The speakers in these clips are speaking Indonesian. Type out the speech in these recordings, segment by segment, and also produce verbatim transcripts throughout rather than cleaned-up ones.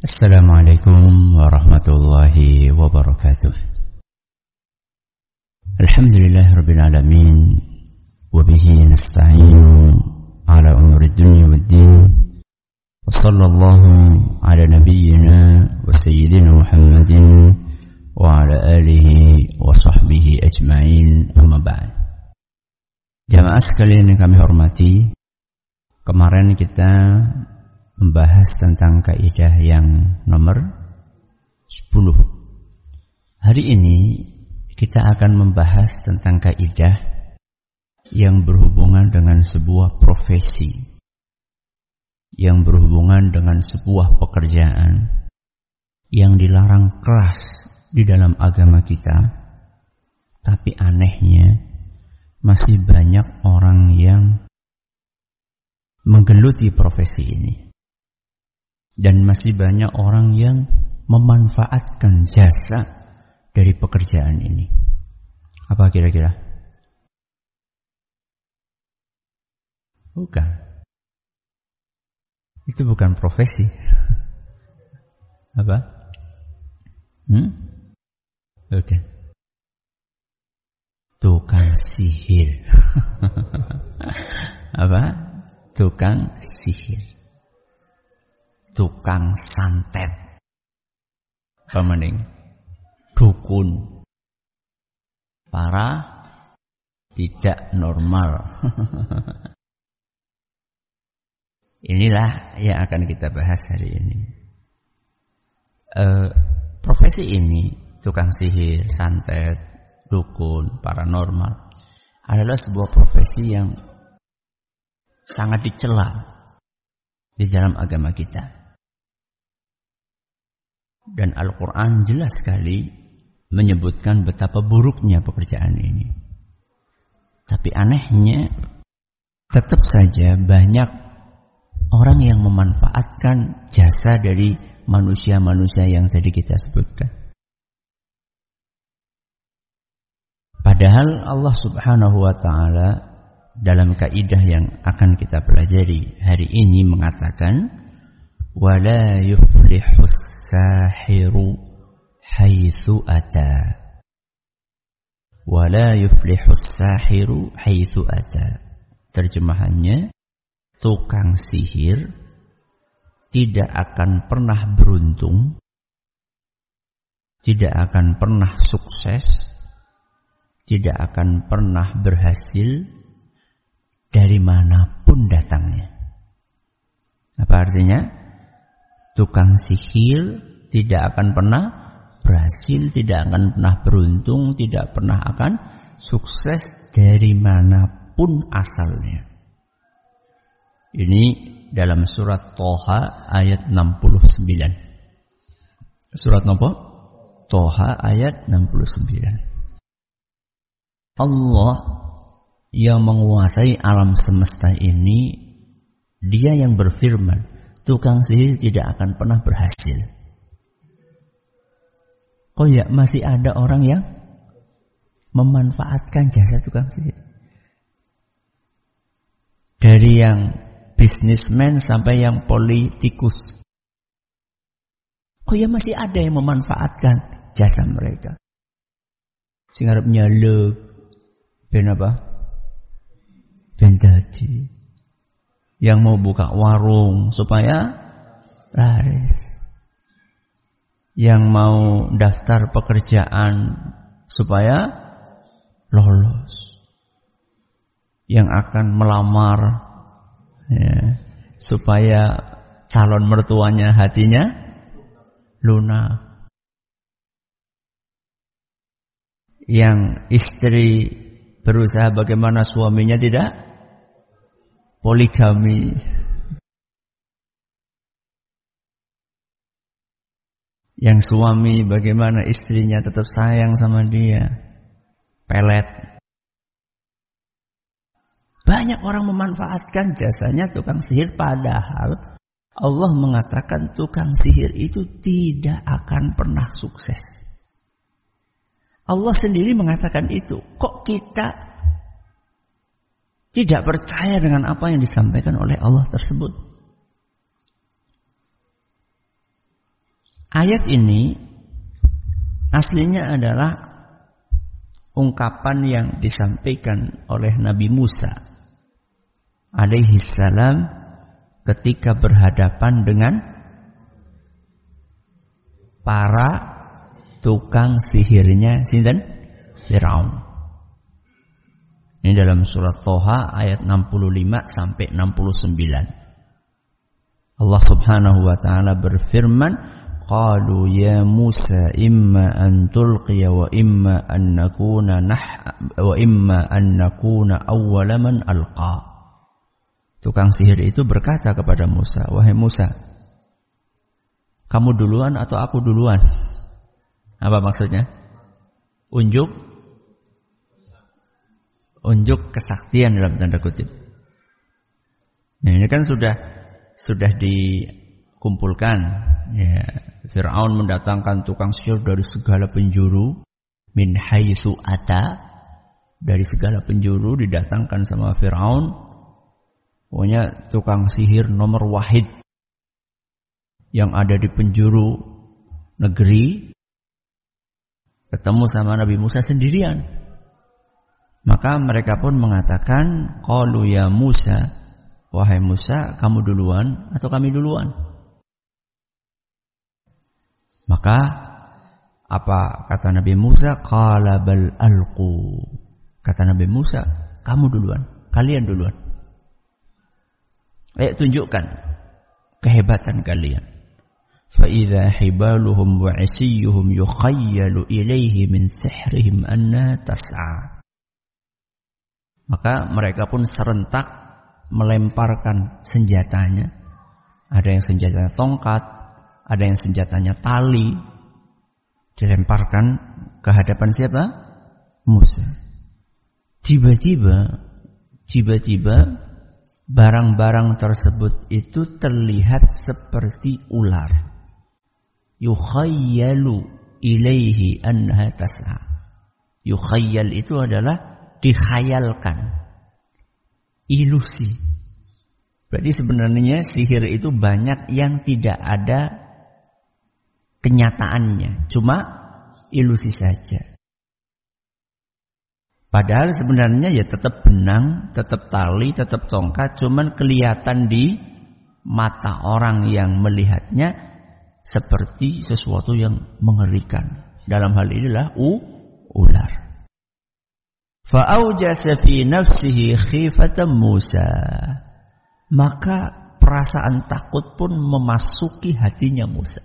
Assalamualaikum warahmatullahi wabarakatuh. Alhamdulillahirabbil alamin wa bihi nasta'inu ala umuri dunya waddin. Wa sallallahu ala nabiyyina wa sayyidina Muhammadin wa ala alihi wa sahbihi ajma'in, amma ba'd. Jamaah sekalian yang kami hormati, kemarin kita membahas tentang kaidah yang nomor sepuluh. Hari ini kita akan membahas tentang kaidah yang berhubungan dengan sebuah profesi, yang berhubungan dengan sebuah pekerjaan yang dilarang keras di dalam agama kita. Tapi anehnya masih banyak orang yang menggeluti profesi ini. Dan masih banyak orang yang memanfaatkan jasa dari pekerjaan ini. Apa kira-kira? Bukan. Itu bukan profesi. Apa? Hmm? Oke. Okay. Tukang sihir. Apa? Tukang sihir. Tukang santet, pemaning, dukun, para tidak normal. Inilah yang akan kita bahas hari ini. E, profesi ini, tukang sihir, santet, dukun, paranormal, adalah sebuah profesi yang sangat dicela di dalam agama kita. Dan Al-Quran jelas sekali menyebutkan betapa buruknya pekerjaan ini. Tapi anehnya tetap saja banyak orang yang memanfaatkan jasa dari manusia-manusia yang tadi kita sebutkan. Padahal Allah Subhanahu wa ta'ala dalam kaidah yang akan kita pelajari hari ini mengatakan, وَلَا يُفْلِحُ السَّاحِرُ حَيْثُ أَتَى وَلَا يُفْلِحُ السَّاحِرُ حَيْثُ أَتَى. Terjemahannya, tukang sihir tidak akan pernah beruntung, tidak akan pernah sukses, tidak akan pernah berhasil dari manapun datangnya. Apa artinya? Tukang sihir tidak akan pernah berhasil, tidak akan pernah beruntung, tidak pernah akan sukses dari manapun asalnya. Ini dalam surat Toha ayat enam puluh sembilan. Surat apa? Toha ayat enam puluh sembilan. Allah yang menguasai alam semesta ini, Dia yang berfirman, tukang sihir tidak akan pernah berhasil. Oh ya, masih ada orang yang memanfaatkan jasa tukang sihir. Dari yang bisnismen sampai yang politikus. Oh ya, masih ada yang memanfaatkan jasa mereka. Sing arep nyalek ben apa? Ben dadi. Yang mau buka warung supaya laris, yang mau daftar pekerjaan supaya lolos, yang akan melamar ya, supaya calon mertuanya hatinya lunak, yang istri berusaha bagaimana suaminya tidak poligami. Yang suami bagaimana istrinya tetap sayang sama dia. Pelet. Banyak orang memanfaatkan jasanya tukang sihir, padahal Allah mengatakan tukang sihir itu tidak akan pernah sukses. Allah sendiri mengatakan itu. Kok kita tidak percaya dengan apa yang disampaikan oleh Allah tersebut? Ayat ini aslinya adalah ungkapan yang disampaikan oleh Nabi Musa alaihi salam ketika berhadapan dengan para tukang sihirnya sinten? Firaun. Ini dalam surat Toha ayat enam puluh lima sampai enam puluh sembilan. Allah Subhanahu wa taala berfirman, qalu ya Musa imma an tulqiya wa imma an nakuna nah wa imma an nakuna awwala man alqa. Tukang sihir itu berkata kepada Musa, wahai Musa, kamu duluan atau aku duluan? Apa maksudnya? Unjuk unjuk kesaktian dalam tanda kutip. Nah, ini kan sudah sudah dikumpulkan. Ya, Fir'aun mendatangkan tukang sihir dari segala penjuru, min haitsu ata, dari segala penjuru didatangkan sama Fir'aun. Pokoknya tukang sihir nomor wahid yang ada di penjuru negeri ketemu sama Nabi Musa sendirian. Maka mereka pun mengatakan, qalu ya Musa, wahai Musa, kamu duluan atau kami duluan? Maka apa kata Nabi Musa? Qala bal alqu. Kata Nabi Musa, kamu duluan, kalian duluan. Ayo tunjukkan kehebatan kalian. Fa idza hibaluhum wa isiyuhum yukhayyalu ilaihi min sihrihim anna tas'a. Maka mereka pun serentak melemparkan senjatanya. Ada yang senjatanya tongkat, ada yang senjatanya tali, dilemparkan ke hadapan siapa? Musa. Tiba-tiba, tiba-tiba barang-barang tersebut itu terlihat seperti ular. Yukhayyalu ilaihi annaha tas'a. Yukhayyal itu adalah dikhayalkan, ilusi. Berarti sebenarnya sihir itu banyak yang tidak ada kenyataannya, cuma ilusi saja. Padahal sebenarnya ya tetap benang, tetap tali, tetap tongkat, cuman kelihatan di mata orang yang melihatnya seperti sesuatu yang mengerikan. Dalam hal inilah u, ular. Fa'aujasa fi nafsihi khifatan Musa. Maka perasaan takut pun memasuki hatinya Musa.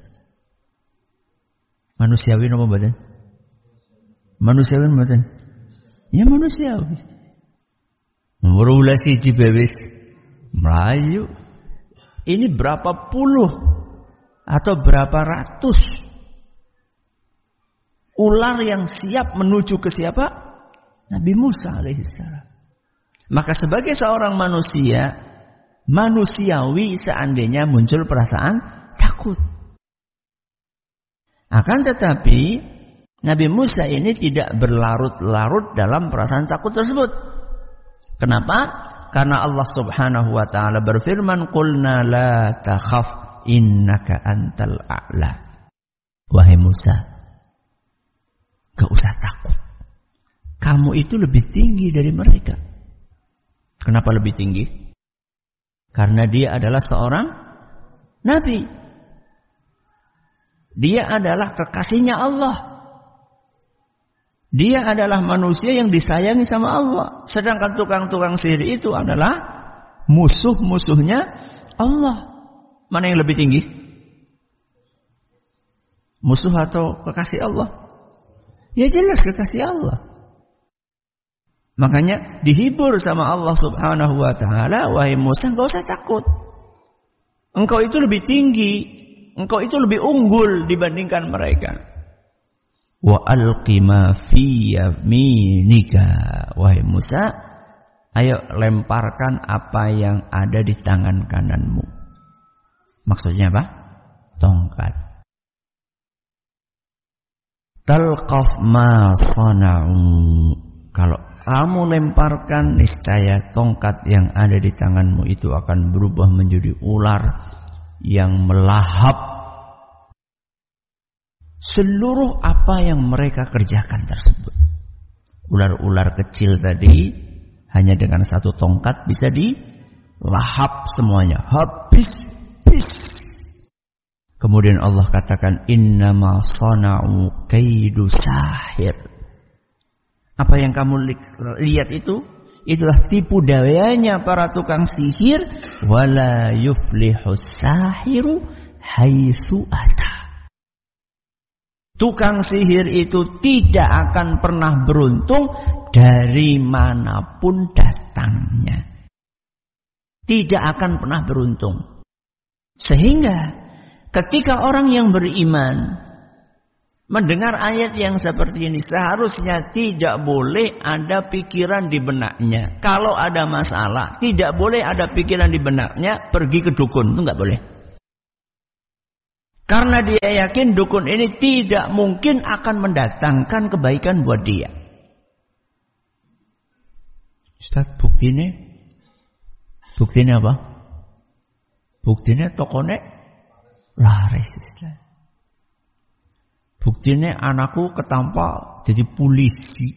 Manusiawi apa mboten? Manusiawi mboten? Ya manusiawi. Merula siji bewis melayu. Ini berapa puluh atau berapa ratus ular yang siap menuju ke siapa? Nabi Musa alaihissalam. Maka sebagai seorang manusia, manusiawi seandainya muncul perasaan takut. Akan tetapi Nabi Musa ini tidak berlarut-larut dalam perasaan takut tersebut. Kenapa? Karena Allah Subhanahu wa taala berfirman, "Qulna la takhaf innaka antal a'la." Wahai Musa, gak usah takut. Kamu itu lebih tinggi dari mereka. Kenapa lebih tinggi? Karena dia adalah seorang nabi. Dia adalah kekasihnya Allah. Dia adalah manusia yang disayangi sama Allah. Sedangkan tukang-tukang sihir itu adalah musuh-musuhnya Allah. Mana yang lebih tinggi? Musuh atau kekasih Allah? Ya jelas kekasih Allah. Makanya dihibur sama Allah Subhanahu wa taala, wahai Musa, enggak usah takut. Engkau itu lebih tinggi, engkau itu lebih unggul dibandingkan mereka. Wa alqi ma fi yaminika, wahai Musa, ayo lemparkan apa yang ada di tangan kananmu. Maksudnya apa? Tongkat. Talqaf ma sana'u. Kalau kamu lemparkan, niscaya tongkat yang ada di tanganmu itu akan berubah menjadi ular yang melahap seluruh apa yang mereka kerjakan tersebut. Ular-ular kecil tadi hanya dengan satu tongkat bisa dilahap semuanya, habis habis. Kemudian Allah katakan innama sana'u kaidu sahir. Apa yang kamu lihat itu, itulah tipu dayanya para tukang sihir. Wala yuflihu sahiru haitsu ata. Tukang sihir itu tidak akan pernah beruntung dari manapun datangnya. Tidak akan pernah beruntung. Sehingga ketika orang yang beriman mendengar ayat yang seperti ini, seharusnya tidak boleh ada pikiran di benaknya. Kalau ada masalah, tidak boleh ada pikiran di benaknya pergi ke dukun, itu nggak boleh. Karena dia yakin dukun ini tidak mungkin akan mendatangkan kebaikan buat dia. Ustaz, buktinya, buktinya apa? Buktinya tokonya laris, Ustaz. Buktinya anakku ketampa jadi polisi.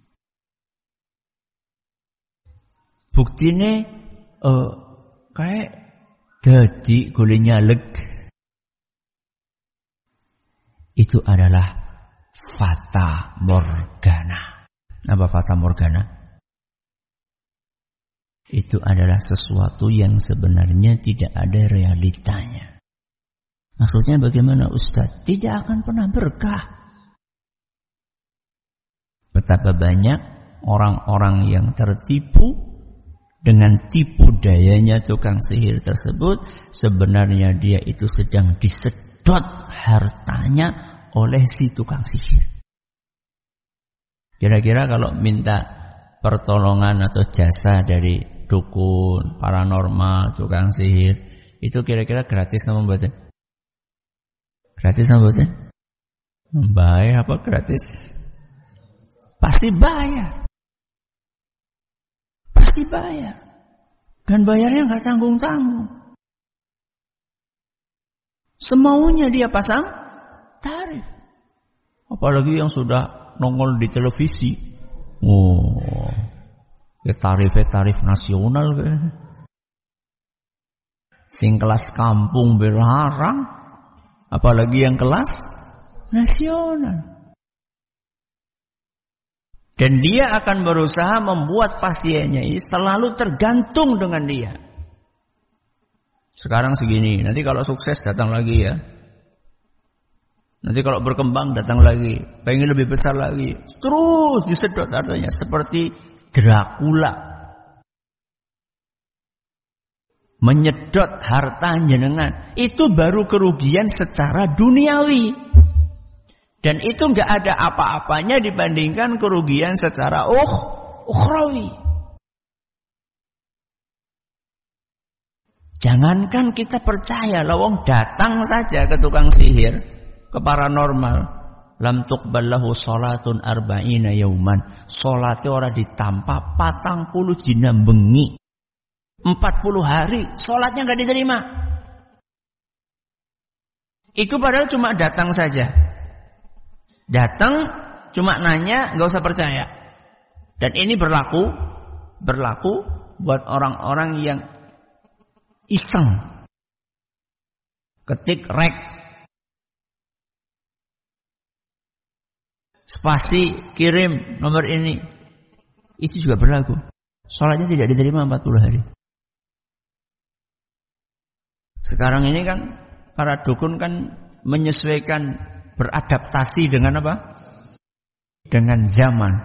Buktinya uh, kayak jadi golek nyalek. Itu adalah fata morgana. Apa fata morgana? Itu adalah sesuatu yang sebenarnya tidak ada realitanya. Maksudnya bagaimana Ustaz? Tidak akan pernah berkah. Betapa banyak orang-orang yang tertipu dengan tipu dayanya tukang sihir tersebut. Sebenarnya dia itu sedang disedot hartanya oleh si tukang sihir. Kira-kira kalau minta pertolongan atau jasa dari dukun, paranormal, tukang sihir, itu kira-kira gratis sama mboten? Gratis apa betul? Bayar apa gratis? Pasti bayar. Pasti bayar. Dan bayarnya nggak tanggung-tanggung. Semaunya dia pasang tarif. Apalagi yang sudah nongol di televisi. Oh, ya tarifnya tarif nasional. Sing kelas kampung belarang. Apalagi yang kelas nasional. Dan dia akan berusaha membuat pasiennya ini selalu tergantung dengan dia. Sekarang segini, nanti kalau sukses datang lagi ya. Nanti kalau berkembang datang lagi. Pengen lebih besar lagi. Terus disedot hartanya. Seperti Dracula. Menyedot harta jenengan, itu baru kerugian secara duniawi. Dan itu enggak ada apa-apanya dibandingkan kerugian secara uh, ukhrawi. Jangankan kita percaya, lawang datang saja ke tukang sihir, ke paranormal. Lam tuqbal lahu salatun arba'ina yauman. Salate ora ditampa patang puluh dina bengi. empat puluh hari, sholatnya gak diterima. Itu padahal cuma datang saja. Datang, cuma nanya, gak usah percaya. Dan ini berlaku, berlaku buat orang-orang yang iseng. Ketik rek. Spasi, kirim nomor ini. Itu juga berlaku. Sholatnya tidak diterima empat puluh hari. Sekarang ini kan para dukun kan menyesuaikan, beradaptasi dengan apa? Dengan zaman.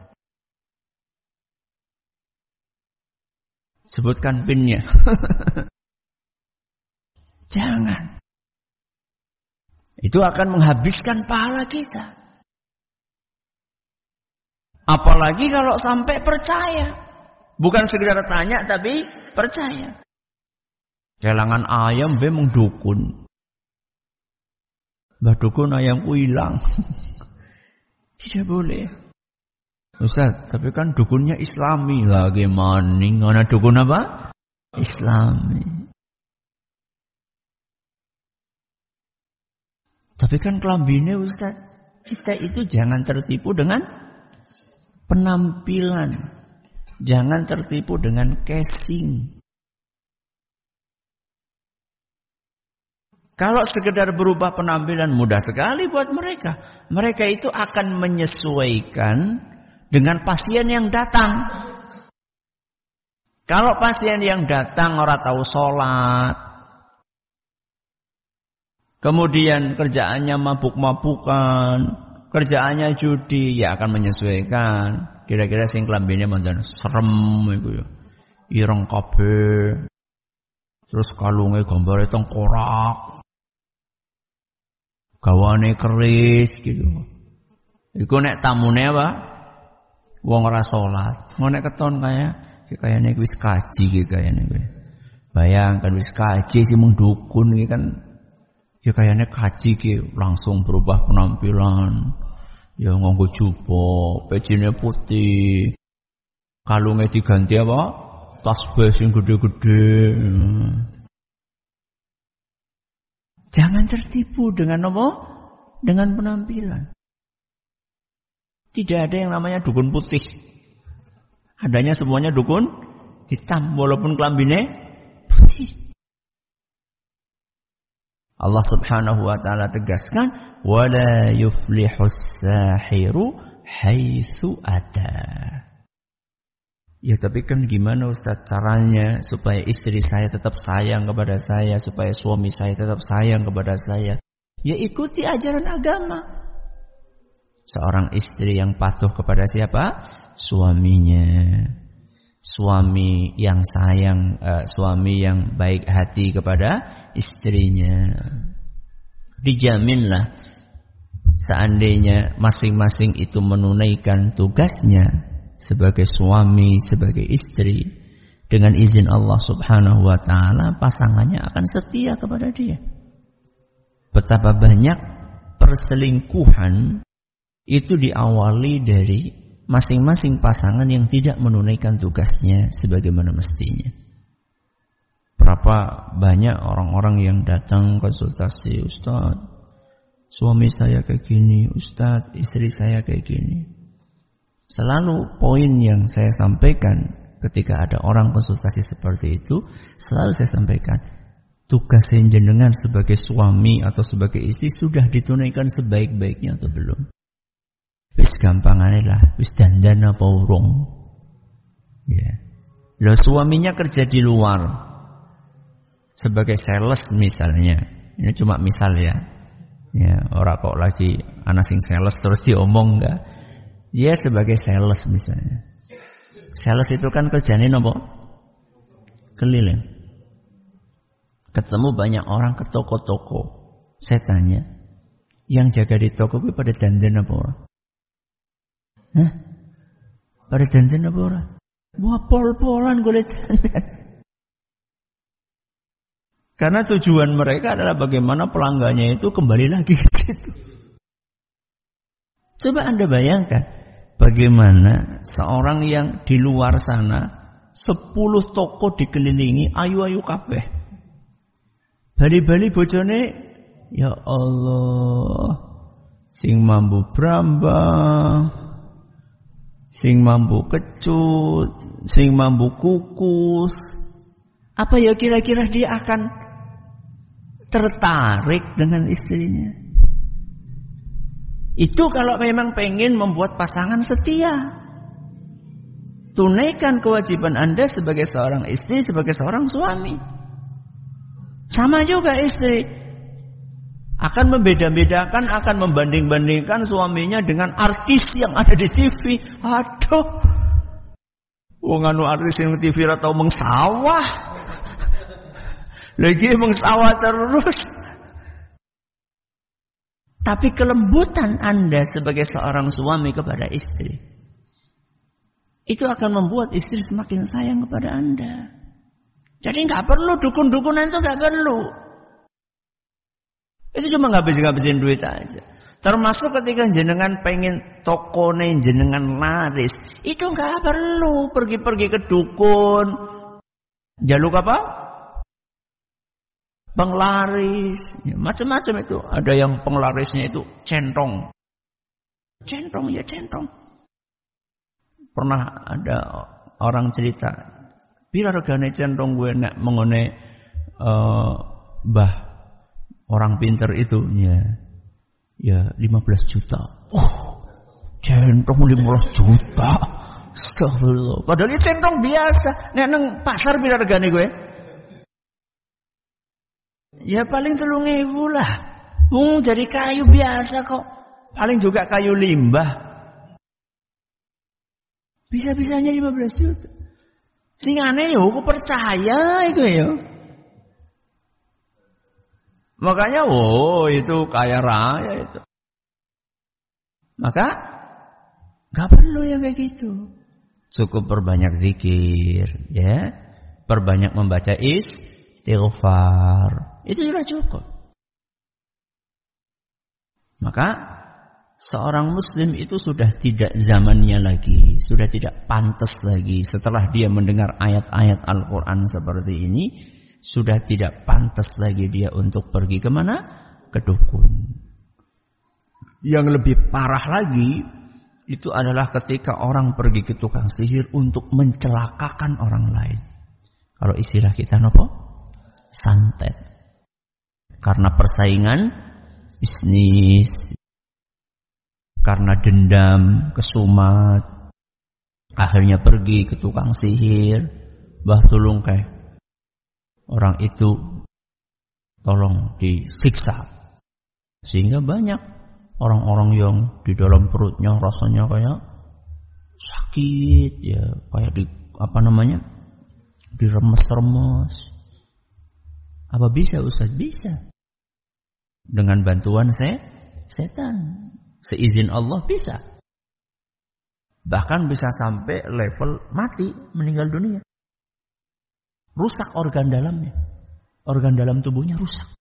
Sebutkan pinnya. Jangan. Itu akan menghabiskan pahala kita. Apalagi kalau sampai percaya. Bukan sekedar tanya tapi percaya. Kelangan ayam be mung dukun. Mbah dukun ayamku hilang. Tidak boleh. Ustaz, tapi kan dukunnya Islami. Lagi maning, mana dukun apa? Islami. Tapi kan kelambine Ustaz, kita itu jangan tertipu dengan penampilan. Jangan tertipu dengan casing. Kalau sekedar berubah penampilan mudah sekali buat mereka. Mereka itu akan menyesuaikan dengan pasien yang datang. Kalau pasien yang datang orang tahu sholat, kemudian kerjaannya mabuk-mabukan, kerjaannya judi, ya akan menyesuaikan. Kira-kira sing klambine mandan serem iku ya. Ireng kabeh. Terus kalunge gambare tengkorak. Gawane keris gitu. Iku nek tamune apa? Wong ora salat. Ngono nek keton kaya kayane wis kaji iki kayane kowe. Bayangkan wis kaji sing mung dukun iki kan ya kayane kaji iki langsung berubah penampilan. Ya nganggo jubah, pecine putih. Kalunge diganti apa? Tasbih sing gede-gede. Jangan tertipu dengan apa? Dengan penampilan. Tidak ada yang namanya dukun putih. Adanya semuanya dukun hitam walaupun kelambine putih. Allah Subhanahu wa taala tegaskan, "Wala yuflihus sahiru haitsu ata." Ya tapi kan gimana Ustaz caranya supaya istri saya tetap sayang kepada saya, supaya suami saya tetap sayang kepada saya? Ya ikuti ajaran agama. Seorang istri yang patuh kepada siapa? Suaminya. Suami yang sayang, uh, suami yang baik hati kepada istrinya. Dijaminlah seandainya masing-masing itu menunaikan tugasnya sebagai suami, sebagai istri, dengan izin Allah Subhanahu wa taala, pasangannya akan setia kepada dia. Betapa banyak perselingkuhan itu diawali dari masing-masing pasangan yang tidak menunaikan tugasnya sebagaimana mestinya. Berapa banyak orang-orang yang datang konsultasi, Ustaz, suami saya kayak gini, Ustaz, istri saya kayak gini. Selalu poin yang saya sampaikan ketika ada orang konsultasi seperti itu, selalu saya sampaikan, tugas jenengan sebagai suami atau sebagai istri sudah ditunaikan sebaik-baiknya atau belum? Wis gampangane lah, wis dandan apa urung? Ya. Lah suaminya kerja di luar sebagai sales misalnya. Ini cuma misal ya. Ya, ora kok lagi ana sing sales terus diomong enggak. Dia sebagai sales misalnya. Sales itu kan kerjanya nopo? Keliling. Ketemu banyak orang ke toko-toko. Saya tanya, yang jaga di toko itu pada dandan apa orang? Hah? Pada dandan apa orang? Wah, pol-polan golek dandan. Karena tujuan mereka adalah bagaimana pelanggannya itu kembali lagi ke situ. Coba Anda bayangkan, bagaimana seorang yang di luar sana sepuluh toko dikelilingi ayu-ayu kabeh. Bali-bali bojone, ya Allah, sing mambu brambang, sing mambu kecut, sing mambu kukus. Apa ya kira-kira dia akan tertarik dengan istrinya? Itu kalau memang pengen membuat pasangan setia. Tunaikan kewajiban Anda sebagai seorang istri, sebagai seorang suami. Sama juga istri akan membeda-bedakan, akan membanding-bandingkan suaminya dengan artis yang ada di T V. Aduh, wong anu artis yang T V atau mengsawah, lagi mengsawah terus. Tapi kelembutan Anda sebagai seorang suami kepada istri, itu akan membuat istri semakin sayang kepada Anda. Jadi nggak perlu dukun-dukunan, itu nggak perlu. Itu cuma ngabis-ngabisin duit aja. Termasuk ketika jenengan pengen tokone jenengan laris, itu nggak perlu pergi-pergi ke dukun. Jaluk apa? penglaris, ya, macam-macam itu. Ada yang penglarisnya itu centong. Centong ya centong. Pernah ada orang cerita, pira regane centong gue nek mengone uh, Mbah orang pinter itu ya. Ya lima belas juta. Oh, centong lima belas juta. Astagfirullah. Padahal ini centong biasa. Nek nang pasar pira regane gue? Ya paling telung ewu lah. Hmm, dari kayu biasa kok. Paling juga kayu limbah. Bisa-bisanya lima belas juta. Sing aneh yo aku percaya iku ya. Makanya oh itu kaya raya itu. Maka gak perlu yang kayak gitu. Cukup perbanyak zikir, ya. Perbanyak membaca istighfar. Itu sudah cukup. Maka seorang muslim itu sudah tidak zamannya lagi, sudah tidak pantas lagi setelah dia mendengar ayat-ayat Al-Quran seperti ini, sudah tidak pantas lagi dia untuk pergi kemana? Ke dukun. Yang lebih parah lagi itu adalah ketika orang pergi ke tukang sihir untuk mencelakakan orang lain. Kalau istilah kita nopo? Santet. Karena persaingan bisnis, karena dendam, kesumat, akhirnya pergi ke tukang sihir. Bah tolong kayak orang itu tolong disiksa. Sehingga banyak orang-orang yang di dalam perutnya rasanya kayak sakit, ya kayak di apa namanya diremes-remes. Apa bisa Ustaz? Bisa. Dengan bantuan se setan. Seizin Allah bisa. Bahkan bisa sampai level mati, meninggal dunia. Rusak organ dalamnya. Organ dalam tubuhnya rusak.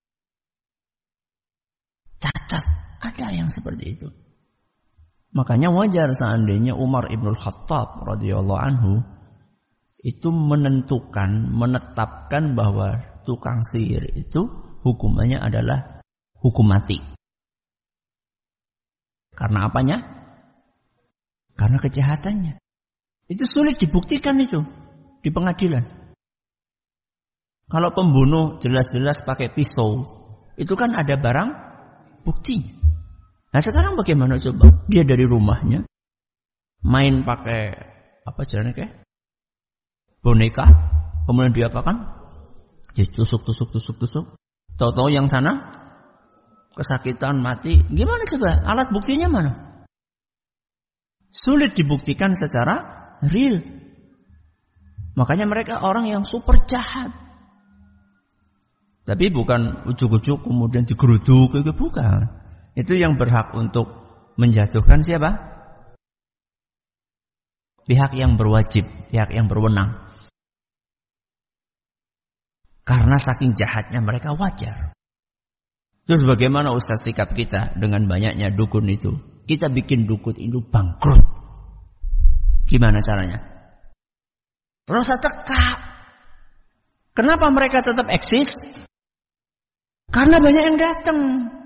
Cacat. Ada yang seperti itu. Makanya wajar seandainya Umar ibn Khattab radhiyallahu anhu itu menentukan, menetapkan bahwa tukang sihir itu hukumannya adalah hukum mati. Karena apanya? Karena kejahatannya. Itu sulit dibuktikan itu di pengadilan. Kalau pembunuh jelas-jelas pakai pisau, itu kan ada barang bukti. Nah sekarang bagaimana coba? Dia dari rumahnya main pakai apa caranya kayak boneka, kemudian dia apa kan? Dia tusuk, tusuk, tusuk, tusuk. Tahu-tahu yang sana kesakitan mati. Gimana coba? Alat buktinya mana? Sulit dibuktikan secara real. Makanya mereka orang yang super jahat. Tapi bukan ujuk-ujuk kemudian digeruduk, itu bukan. Itu yang berhak untuk menjatuhkan siapa? Pihak yang berwajib, pihak yang berwenang. Karena saking jahatnya mereka wajar. Terus bagaimana Ustaz sikap kita dengan banyaknya dukun itu? Kita bikin dukun itu bangkrut. Gimana caranya? Rasa teka. Kenapa mereka tetap eksis? Karena banyak yang datang.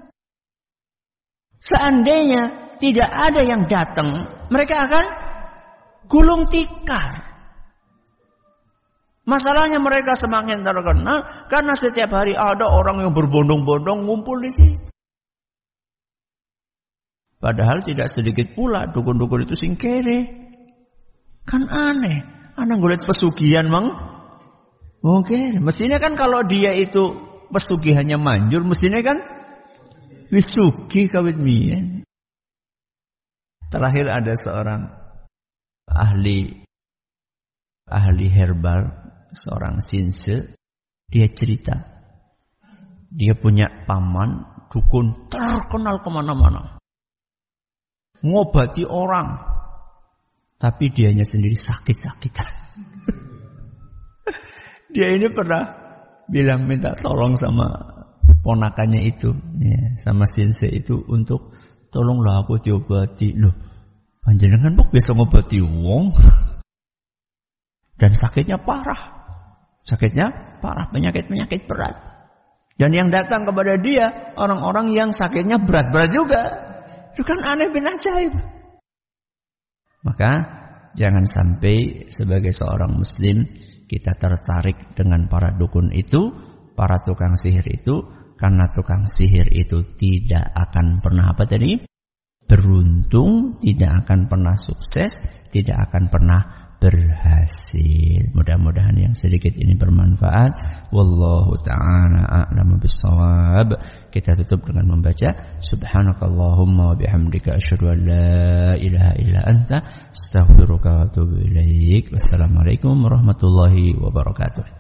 Seandainya tidak ada yang datang, mereka akan gulung tikar. Masalahnya mereka semakin terkenal karena setiap hari ada orang yang berbondong-bondong ngumpul di situ. Padahal tidak sedikit pula dukun-dukun itu sing kere. Kan aneh. Anak golek pesugihan mang. Oke, mestinya kan kalau dia itu pesugihannya manjur, mestinya kan wis sugih kawit biyen. Terakhir ada seorang ahli ahli herbal, seorang sinse, dia cerita, dia punya paman dukun terkenal kemana-mana, ngobati orang, tapi dianya sendiri sakit-sakitan. Dia ini pernah bilang minta tolong sama ponakannya itu, ya, sama sinse itu untuk tolonglah aku diobati. Loh, panjenengan kok bisa ngobati wong? Dan sakitnya parah. Sakitnya parah, penyakit-penyakit berat. Dan yang datang kepada dia orang-orang yang sakitnya berat-berat juga. Itu kan aneh bin ajaib. Maka jangan sampai sebagai seorang muslim kita tertarik dengan para dukun itu, para tukang sihir itu, karena tukang sihir itu tidak akan pernah apa tadi? Beruntung, tidak akan pernah sukses, tidak akan pernah berhasil. Mudah-mudahan yang sedikit ini bermanfaat. Wallahu ta'ala a'lamu bissawab. Kita tutup dengan membaca subhanakallahumma wa bihamdika asyhadu an la ilaha illa anta astaghfiruka wa atubu ilaik. Wassalamualaikum warahmatullahi wabarakatuh.